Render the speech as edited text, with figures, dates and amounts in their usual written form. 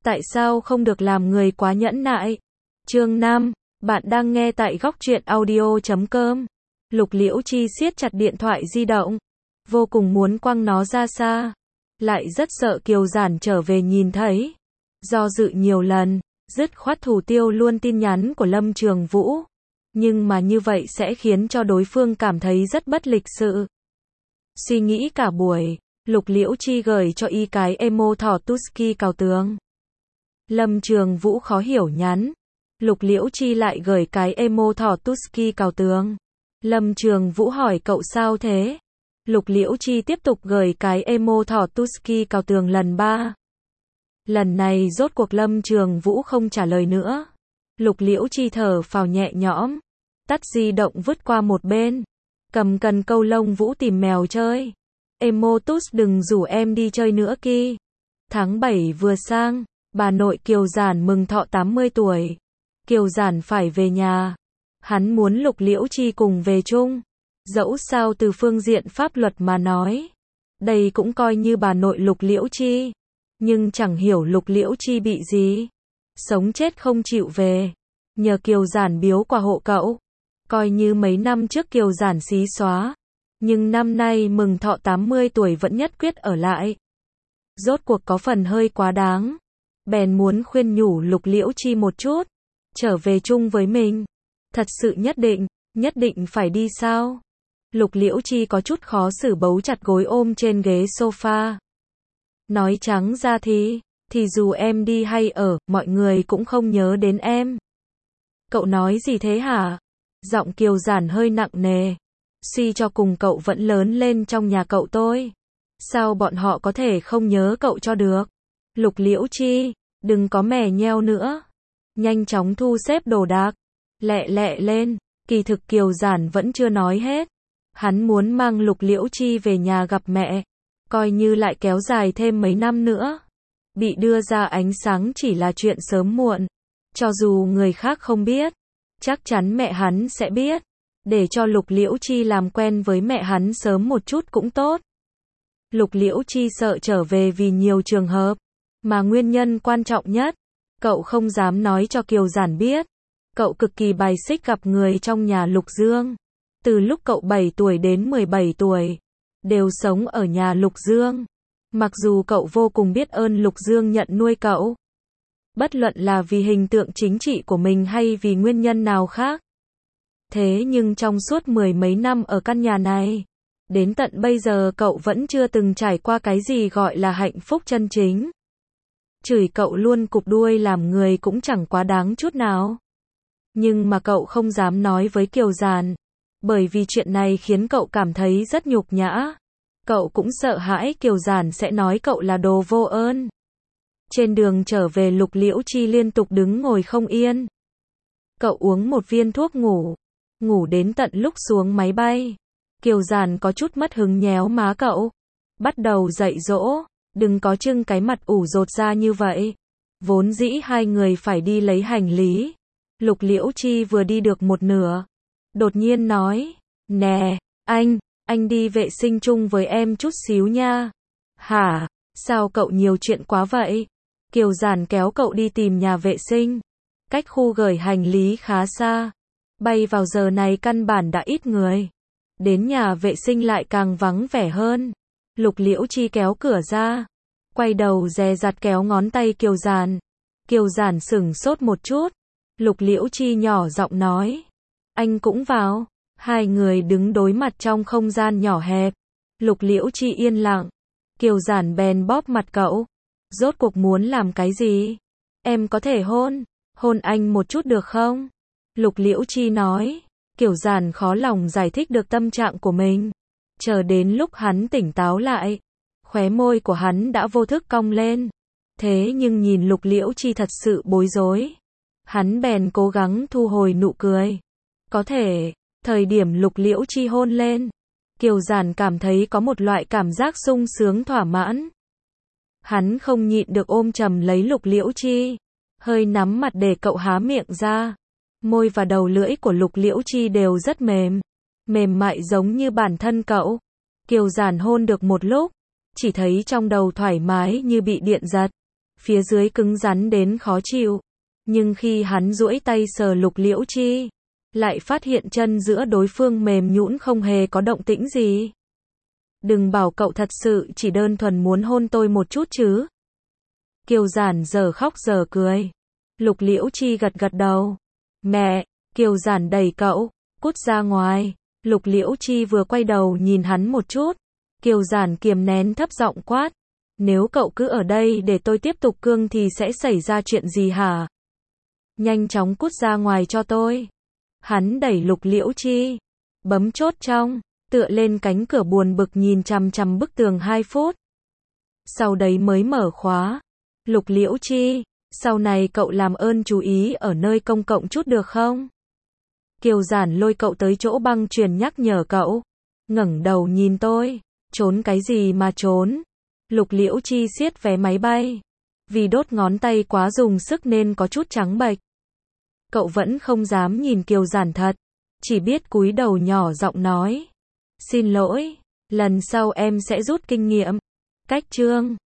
Tại sao không được làm người quá nhẫn nại? Chương 5, bạn đang nghe tại góc truyện audio.com. Lục Liễu Chi siết chặt điện thoại di động, vô cùng muốn quăng nó ra xa, lại rất sợ Kiều Giản trở về nhìn thấy. Do dự nhiều lần, dứt khoát thủ tiêu luôn tin nhắn của Lâm Trường Vũ. Nhưng mà như vậy sẽ khiến cho đối phương cảm thấy rất bất lịch sự. Suy nghĩ cả buổi, Lục Liễu Chi gửi cho y cái emo thỏ Tuski cào tường. Lâm Trường Vũ khó hiểu nhắn. Lục Liễu Chi lại gửi cái emo thỏ Tuski cào tường. Lâm Trường Vũ hỏi cậu sao thế? Lục Liễu Chi tiếp tục gửi cái emo thỏ Tuski cào tường lần 3. Lần này rốt cuộc Lâm Trường Vũ không trả lời nữa. Lục Liễu Chi thở phào nhẹ nhõm, tắt di động vứt qua một bên, cầm cần câu lông vũ tìm mèo chơi. Emo Tus đừng rủ em đi chơi nữa ki. Tháng 7 vừa sang, bà nội Kiều Giản mừng thọ 80 tuổi. Kiều Giản phải về nhà. Hắn muốn Lục Liễu Chi cùng về chung. Dẫu sao từ phương diện pháp luật mà nói, đây cũng coi như bà nội Lục Liễu Chi. Nhưng chẳng hiểu Lục Liễu Chi bị gì, sống chết không chịu về. Nhờ Kiều Giản biếu quà hộ cậu. Coi như mấy năm trước Kiều Giản xí xóa, nhưng năm nay mừng thọ 80 tuổi vẫn nhất quyết ở lại. Rốt cuộc có phần hơi quá đáng. Bèn muốn khuyên nhủ Lục Liễu Chi một chút, trở về chung với mình. Thật sự nhất định phải đi sao? Lục Liễu Chi có chút khó xử bấu chặt gối ôm trên ghế sofa. Nói trắng ra thì dù em đi hay ở, mọi người cũng không nhớ đến em. Cậu nói gì thế hả? Giọng Kiều Giản hơi nặng nề. Suy cho cùng cậu vẫn lớn lên trong nhà cậu tôi. Sao bọn họ có thể không nhớ cậu cho được? Lục Liễu Chi, đừng có mè nheo nữa. Nhanh chóng thu xếp đồ đạc. Lẹ lên. Kỳ thực Kiều Giản vẫn chưa nói hết. Hắn muốn mang Lục Liễu Chi về nhà gặp mẹ. Coi như lại kéo dài thêm mấy năm nữa. Bị đưa ra ánh sáng chỉ là chuyện sớm muộn. Cho dù người khác không biết, chắc chắn mẹ hắn sẽ biết. Để cho Lục Liễu Chi làm quen với mẹ hắn sớm một chút cũng tốt. Lục Liễu Chi sợ trở về vì nhiều trường hợp, mà nguyên nhân quan trọng nhất, cậu không dám nói cho Kiều Giản biết. Cậu cực kỳ bài xích gặp người trong nhà Lục Dương. Từ lúc cậu 7 tuổi đến 17 tuổi, đều sống ở nhà Lục Dương. Mặc dù cậu vô cùng biết ơn Lục Dương nhận nuôi cậu, bất luận là vì hình tượng chính trị của mình hay vì nguyên nhân nào khác. Thế nhưng trong suốt 10 mấy năm ở căn nhà này, đến tận bây giờ cậu vẫn chưa từng trải qua cái gì gọi là hạnh phúc chân chính. Chửi cậu luôn cụp đuôi làm người cũng chẳng quá đáng chút nào. Nhưng mà cậu không dám nói với Kiều Giản, bởi vì chuyện này khiến cậu cảm thấy rất nhục nhã. Cậu cũng sợ hãi Kiều Giản sẽ nói cậu là đồ vô ơn. Trên đường trở về Lục Liễu Chi liên tục đứng ngồi không yên. Cậu uống một viên thuốc ngủ đến tận lúc xuống máy bay. Kiều Giản có chút mất hứng nhéo má cậu, bắt đầu dạy dỗ, đừng có trưng cái mặt ủ rột ra như vậy. Vốn dĩ hai người phải đi lấy hành lý. Lục Liễu Chi vừa đi được một nửa, đột nhiên nói, nè, anh đi vệ sinh chung với em chút xíu nha. Hả, sao cậu nhiều chuyện quá vậy? Kiều Giản kéo cậu đi tìm nhà vệ sinh. Cách khu gửi hành lý khá xa. Bay vào giờ này căn bản đã ít người. Đến nhà vệ sinh lại càng vắng vẻ hơn. Lục Liễu Chi kéo cửa ra, quay đầu dè dặt kéo ngón tay Kiều Giản. Kiều Giản sửng sốt một chút. Lục Liễu Chi nhỏ giọng nói, anh cũng vào. Hai người đứng đối mặt trong không gian nhỏ hẹp. Lục Liễu Chi yên lặng. Kiều Giản bèn bóp mặt cậu. Rốt cuộc muốn làm cái gì? Em có thể hôn anh một chút được không? Lục Liễu Chi nói. Kiều Giản khó lòng giải thích được tâm trạng của mình. Chờ đến lúc hắn tỉnh táo lại, khóe môi của hắn đã vô thức cong lên. Thế nhưng nhìn Lục Liễu Chi thật sự bối rối. Hắn bèn cố gắng thu hồi nụ cười. Có thể, thời điểm Lục Liễu Chi hôn lên, Kiều Giản cảm thấy có một loại cảm giác sung sướng thỏa mãn. Hắn không nhịn được ôm chầm lấy Lục Liễu Chi, hơi nắm mặt để cậu há miệng ra. Môi và đầu lưỡi của Lục Liễu Chi đều rất mềm mại giống như bản thân cậu. Kiều Giản hôn được một lúc, chỉ thấy trong đầu thoải mái như bị điện giật. phía dưới cứng rắn đến khó chịu. Nhưng khi hắn duỗi tay sờ Lục Liễu Chi, lại phát hiện chân giữa đối phương mềm nhũn không hề có động tĩnh gì. Đừng bảo cậu thật sự chỉ đơn thuần muốn hôn tôi một chút chứ. Kiều Giản giờ khóc giờ cười. Lục Liễu Chi gật gật đầu. Mẹ, Kiều Giản đẩy cậu, cút ra ngoài. Lục Liễu Chi vừa quay đầu nhìn hắn một chút. Kiều Giản kiềm nén thấp giọng quát. Nếu cậu cứ ở đây để tôi tiếp tục cương thì sẽ xảy ra chuyện gì hả? Nhanh chóng cút ra ngoài cho tôi. Hắn đẩy Lục Liễu Chi, bấm chốt trong, tựa lên cánh cửa buồn bực nhìn chằm chằm bức tường 2 phút. Sau đấy mới mở khóa. Lục Liễu Chi, sau này cậu làm ơn chú ý ở nơi công cộng chút được không? Kiều Giản lôi cậu tới chỗ băng chuyền nhắc nhở cậu. Ngẩng đầu nhìn tôi, trốn cái gì mà trốn? Lục Liễu Chi siết vé máy bay. Vì đốt ngón tay quá dùng sức nên có chút trắng bệch. Cậu vẫn không dám nhìn Kiều Giản thật, chỉ biết cúi đầu nhỏ giọng nói. Xin lỗi, lần sau em sẽ rút kinh nghiệm. Cách chương